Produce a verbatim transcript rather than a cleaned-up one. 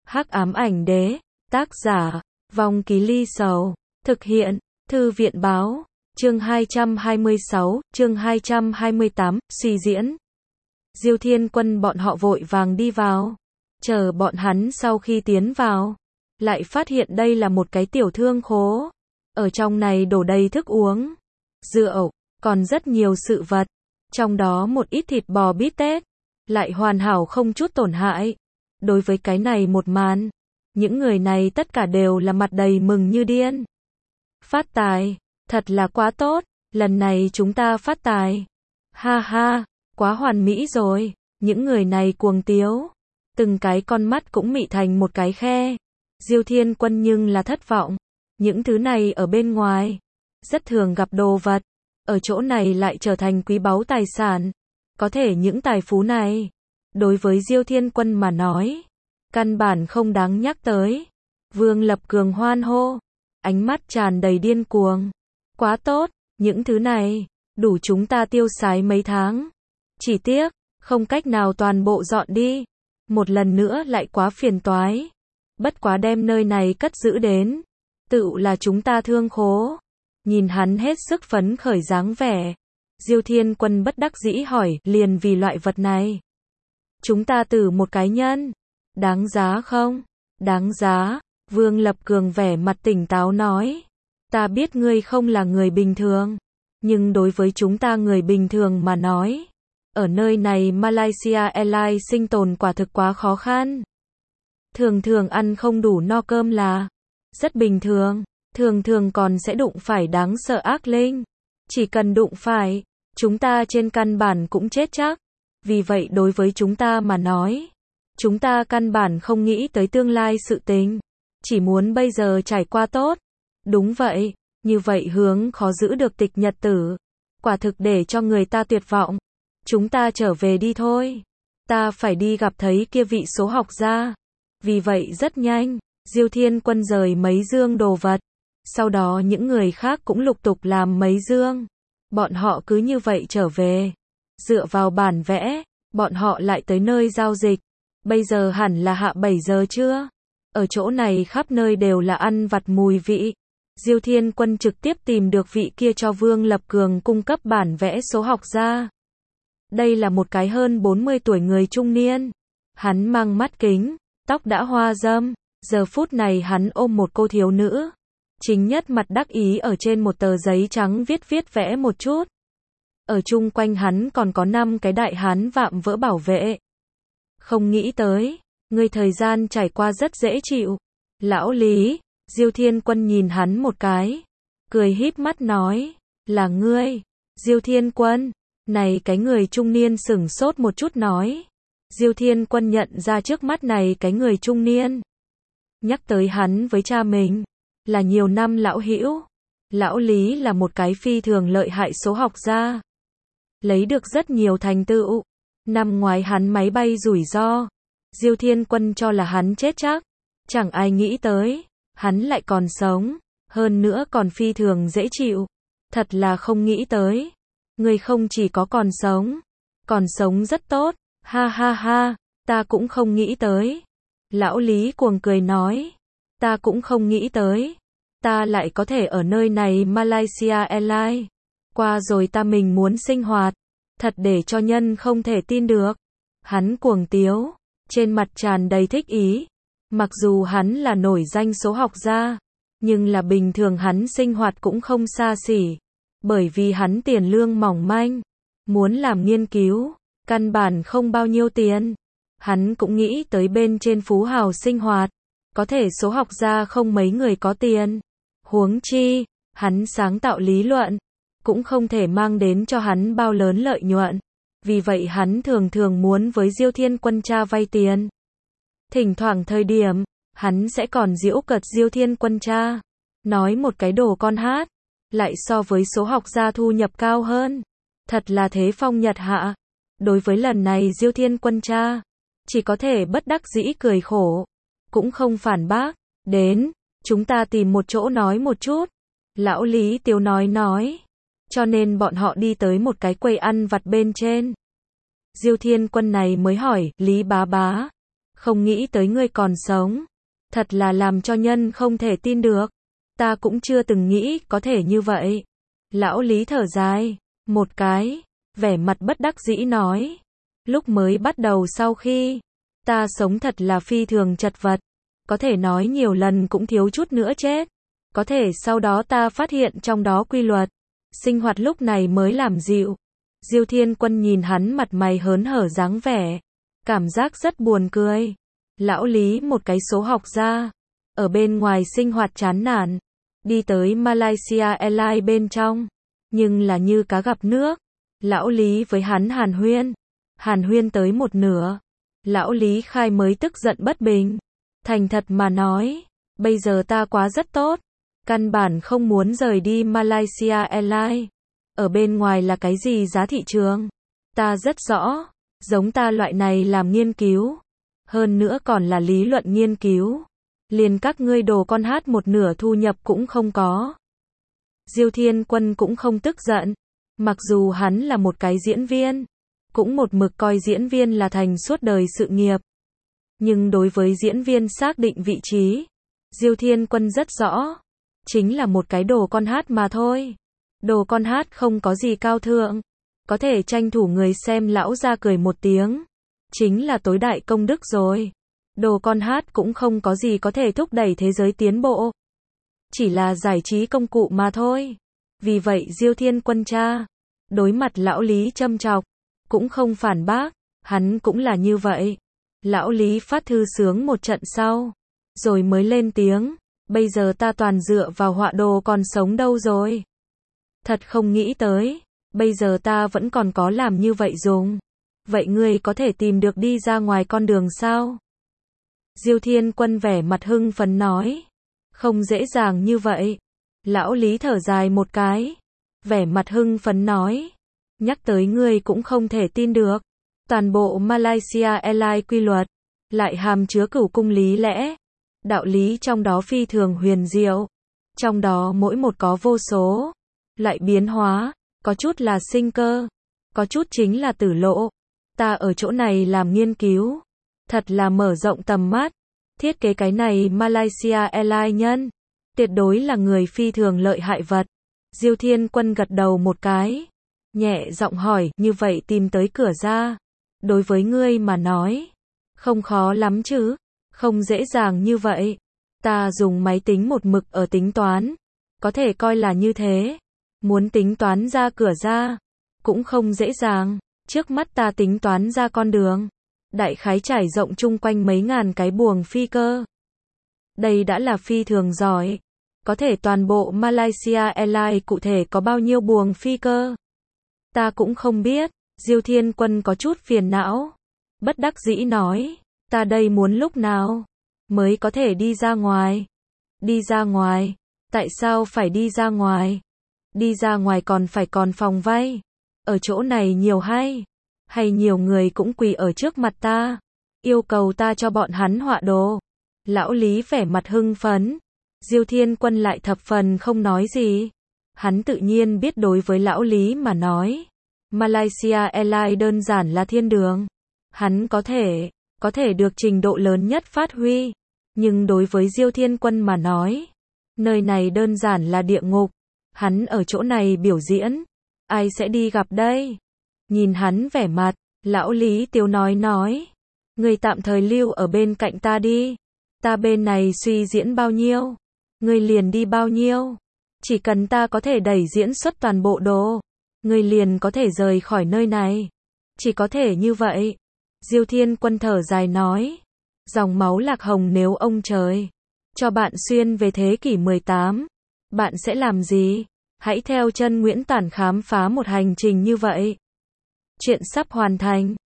Hắc ám ảnh đế, tác giả, Vong Ký Ly Sầu, thực hiện, Thư viện báo, chương hai trăm hai mươi sáu, chương hai trăm hai mươi tám, suy diễn. Diêu Thiên Quân bọn họ vội vàng đi vào, chờ bọn hắn sau khi tiến vào, lại phát hiện đây là một cái tiểu thương khố, ở trong này đổ đầy thức uống, rượu, còn rất nhiều sự vật, trong đó một ít thịt bò bít tết, lại hoàn hảo không chút tổn hại. Đối với cái này một màn, những người này tất cả đều là mặt đầy mừng như điên. Phát tài, thật là quá tốt, lần này chúng ta phát tài. Ha ha, quá hoàn mỹ rồi, những người này cuồng tiếu, từng cái con mắt cũng mị thành một cái khe. Diêu Thiên Quân nhưng là thất vọng, những thứ này ở bên ngoài, rất thường gặp đồ vật, ở chỗ này lại trở thành quý báu tài sản. Có thể những tài phú này, đối với Diêu Thiên Quân mà nói, căn bản không đáng nhắc tới. Vương Lập Cường hoan hô, ánh mắt tràn đầy điên cuồng. Quá tốt, những thứ này, đủ chúng ta tiêu xài mấy tháng. Chỉ tiếc, không cách nào toàn bộ dọn đi. Một lần nữa lại quá phiền toái. Bất quá đem nơi này cất giữ đến, tự là chúng ta thương khố. Nhìn hắn hết sức phấn khởi dáng vẻ, Diêu Thiên Quân bất đắc dĩ hỏi, liền vì loại vật này, chúng ta từ một cái nhân, đáng giá không? Đáng giá, Vương Lập Cường vẻ mặt tỉnh táo nói, ta biết ngươi không là người bình thường, nhưng đối với chúng ta người bình thường mà nói, ở nơi này Malaysia Airlines sinh tồn quả thực quá khó khăn. Thường thường ăn không đủ no cơm là rất bình thường, thường thường còn sẽ đụng phải đáng sợ ác linh. Chỉ cần đụng phải, chúng ta trên căn bản cũng chết chắc. Vì vậy đối với chúng ta mà nói, chúng ta căn bản không nghĩ tới tương lai sự tình, chỉ muốn bây giờ trải qua tốt. Đúng vậy, như vậy hướng khó giữ được tịch nhật tử, quả thực để cho người ta tuyệt vọng. Chúng ta trở về đi thôi, ta phải đi gặp thấy kia vị số học gia. Vì vậy rất nhanh, Diêu Thiên Quân rời mấy dương đồ vật, sau đó những người khác cũng lục tục làm mấy dương. Bọn họ cứ như vậy trở về, dựa vào bản vẽ, bọn họ lại tới nơi giao dịch. Bây giờ hẳn là hạ bảy giờ trưa, ở chỗ này khắp nơi đều là ăn vặt mùi vị. Diêu Thiên Quân trực tiếp tìm được vị kia cho Vương Lập Cường cung cấp bản vẽ số học gia. Đây là một cái hơn bốn mươi tuổi người trung niên, hắn mang mắt kính, tóc đã hoa râm, giờ phút này hắn ôm một cô thiếu nữ, chính nhất mặt đắc ý ở trên một tờ giấy trắng viết viết vẽ một chút. Ở chung quanh hắn còn có năm cái đại hán vạm vỡ bảo vệ. Không nghĩ tới, người thời gian trải qua rất dễ chịu. Lão Lý, Diêu Thiên Quân nhìn hắn một cái, cười híp mắt nói, là ngươi, Diêu Thiên Quân. Này cái người trung niên sửng sốt một chút nói. Diêu Thiên Quân nhận ra trước mắt này cái người trung niên, nhắc tới hắn với cha mình, là nhiều năm lão hữu. Lão Lý là một cái phi thường lợi hại số học gia, lấy được rất nhiều thành tựu. Năm ngoái hắn máy bay rủi ro, Diêu Thiên Quân cho là hắn chết chắc, chẳng ai nghĩ tới, hắn lại còn sống, hơn nữa còn phi thường dễ chịu. Thật là không nghĩ tới, người không chỉ có còn sống, còn sống rất tốt. Ha ha ha, ta cũng không nghĩ tới. Lão Lý cuồng cười nói, ta cũng không nghĩ tới, ta lại có thể ở nơi này Malaysia Airlines. Qua rồi ta mình muốn sinh hoạt, thật để cho nhân không thể tin được. Hắn cuồng tiếu, trên mặt tràn đầy thích ý. Mặc dù hắn là nổi danh số học gia, nhưng là bình thường hắn sinh hoạt cũng không xa xỉ, bởi vì hắn tiền lương mỏng manh, muốn làm nghiên cứu, căn bản không bao nhiêu tiền. Hắn cũng nghĩ tới bên trên phú hào sinh hoạt, có thể số học gia không mấy người có tiền. Huống chi, hắn sáng tạo lý luận, cũng không thể mang đến cho hắn bao lớn lợi nhuận. Vì vậy hắn thường thường muốn với Diêu Thiên Quân cha vay tiền. Thỉnh thoảng thời điểm, hắn sẽ còn giễu cợt Diêu Thiên Quân cha, nói một cái đồ con hát, lại so với số học gia thu nhập cao hơn. Thật là thế phong nhật hạ. Đối với lần này Diêu Thiên Quân cha, chỉ có thể bất đắc dĩ cười khổ, cũng không phản bác. Đến, chúng ta tìm một chỗ nói một chút. Lão Lý Tiếu nói nói. Cho nên bọn họ đi tới một cái quầy ăn vặt bên trên. Diêu Thiên Quân này mới hỏi, Lý bá bá, Không nghĩ tới ngươi còn sống. Thật là làm cho nhân không thể tin được. Ta cũng chưa từng nghĩ có thể như vậy. Lão Lý thở dài, một cái, vẻ mặt bất đắc dĩ nói. Lúc mới bắt đầu sau khi ta sống thật là phi thường chật vật. Có thể nói nhiều lần cũng thiếu chút nữa chết. Có thể sau đó ta phát hiện trong đó quy luật. Sinh hoạt lúc này mới làm dịu. Diêu Thiên Quân nhìn hắn mặt mày hớn hở dáng vẻ. Cảm giác rất buồn cười. Lão Lý một cái số học ra. Ở bên ngoài sinh hoạt chán nản. Đi tới Malaysia Airlines bên trong. Nhưng là như cá gặp nước. Lão Lý với hắn hàn huyên. Hàn huyên tới một nửa. Lão Lý khai mới tức giận bất bình. Thành thật mà nói. Bây giờ ta quá rất tốt. Căn bản không muốn rời đi Malaysia Airlines. Ở bên ngoài là cái gì giá thị trường? Ta rất rõ. Giống ta loại này làm nghiên cứu. Hơn nữa còn là lý luận nghiên cứu. Liền các ngươi đồ con hát một nửa thu nhập cũng không có. Diêu Thiên Quân cũng không tức giận. Mặc dù hắn là một cái diễn viên. Cũng một mực coi diễn viên là thành suốt đời sự nghiệp. Nhưng đối với diễn viên xác định vị trí. Diêu Thiên Quân rất rõ. Chính là một cái đồ con hát mà thôi. Đồ con hát không có gì cao thượng. Có thể tranh thủ người xem lão ra cười một tiếng. Chính là tối đại công đức rồi. Đồ con hát cũng không có gì có thể thúc đẩy thế giới tiến bộ. Chỉ là giải trí công cụ mà thôi. Vì vậy Diêu Thiên Quân cha. Đối mặt lão Lý châm chọc. Cũng không phản bác. Hắn cũng là như vậy. Lão Lý phát thư sướng một trận sau. Rồi mới lên tiếng. Bây giờ ta toàn dựa vào họa đồ còn sống đâu rồi. Thật không nghĩ tới. Bây giờ ta vẫn còn có làm như vậy dùng. Vậy ngươi có thể tìm được đi ra ngoài con đường sao? Diêu Thiên Quân vẻ mặt hưng phấn nói. Không dễ dàng như vậy. Lão Lý thở dài một cái. Vẻ mặt hưng phấn nói. Nhắc tới ngươi cũng không thể tin được. Toàn bộ Malaysia Airlines quy luật. Lại hàm chứa cửu cung lý lẽ. Đạo lý trong đó phi thường huyền diệu. Trong đó mỗi một có vô số. Lại biến hóa. Có chút là sinh cơ. Có chút chính là tử lộ. Ta ở chỗ này làm nghiên cứu. Thật là mở rộng tầm mắt. Thiết kế cái này Malaysia Airlines nhân. Tuyệt đối là người phi thường lợi hại vật. Diêu Thiên Quân gật đầu một cái. Nhẹ giọng hỏi, như vậy tìm tới cửa ra. Đối với ngươi mà nói. Không khó lắm chứ. Không dễ dàng như vậy. Ta dùng máy tính một mực ở tính toán. Có thể coi là như thế. Muốn tính toán ra cửa ra. Cũng không dễ dàng. Trước mắt ta tính toán ra con đường. Đại khái trải rộng chung quanh mấy ngàn cái buồng phi cơ. Đây đã là phi thường giỏi. Có thể toàn bộ Malaysia Airlines cụ thể có bao nhiêu buồng phi cơ? Ta cũng không biết. Diêu Thiên Quân có chút phiền não. Bất đắc dĩ nói. Ta đây muốn lúc nào mới có thể đi ra ngoài? Đi ra ngoài? Tại sao phải đi ra ngoài? Đi ra ngoài còn phải còn phòng vay. Ở chỗ này nhiều hay? Hay nhiều người cũng quỳ ở trước mặt ta. Yêu cầu ta cho bọn hắn họa đồ. Lão Lý vẻ mặt hưng phấn. Diêu Thiên Quân lại thập phần không nói gì. Hắn tự nhiên biết đối với lão Lý mà nói. Malaysia Airlines đơn giản là thiên đường. Hắn có thể, có thể được trình độ lớn nhất phát huy. Nhưng đối với Diêu Thiên Quân mà nói. Nơi này đơn giản là địa ngục. Hắn ở chỗ này biểu diễn. Ai sẽ đi gặp đây? Nhìn hắn vẻ mặt. Lão Lý Tiếu nói nói. Người tạm thời lưu ở bên cạnh ta đi. Ta bên này suy diễn bao nhiêu. Người liền đi bao nhiêu. Chỉ cần ta có thể đẩy diễn xuất toàn bộ đồ. Người liền có thể rời khỏi nơi này. Chỉ có thể như vậy. Diêu Thiên Quân thở dài nói. Dòng máu lạc hồng nếu ông trời cho bạn xuyên về thế kỷ mười tám. Bạn sẽ làm gì? Hãy theo chân Nguyễn Tản khám phá một hành trình như vậy. Chuyện sắp hoàn thành.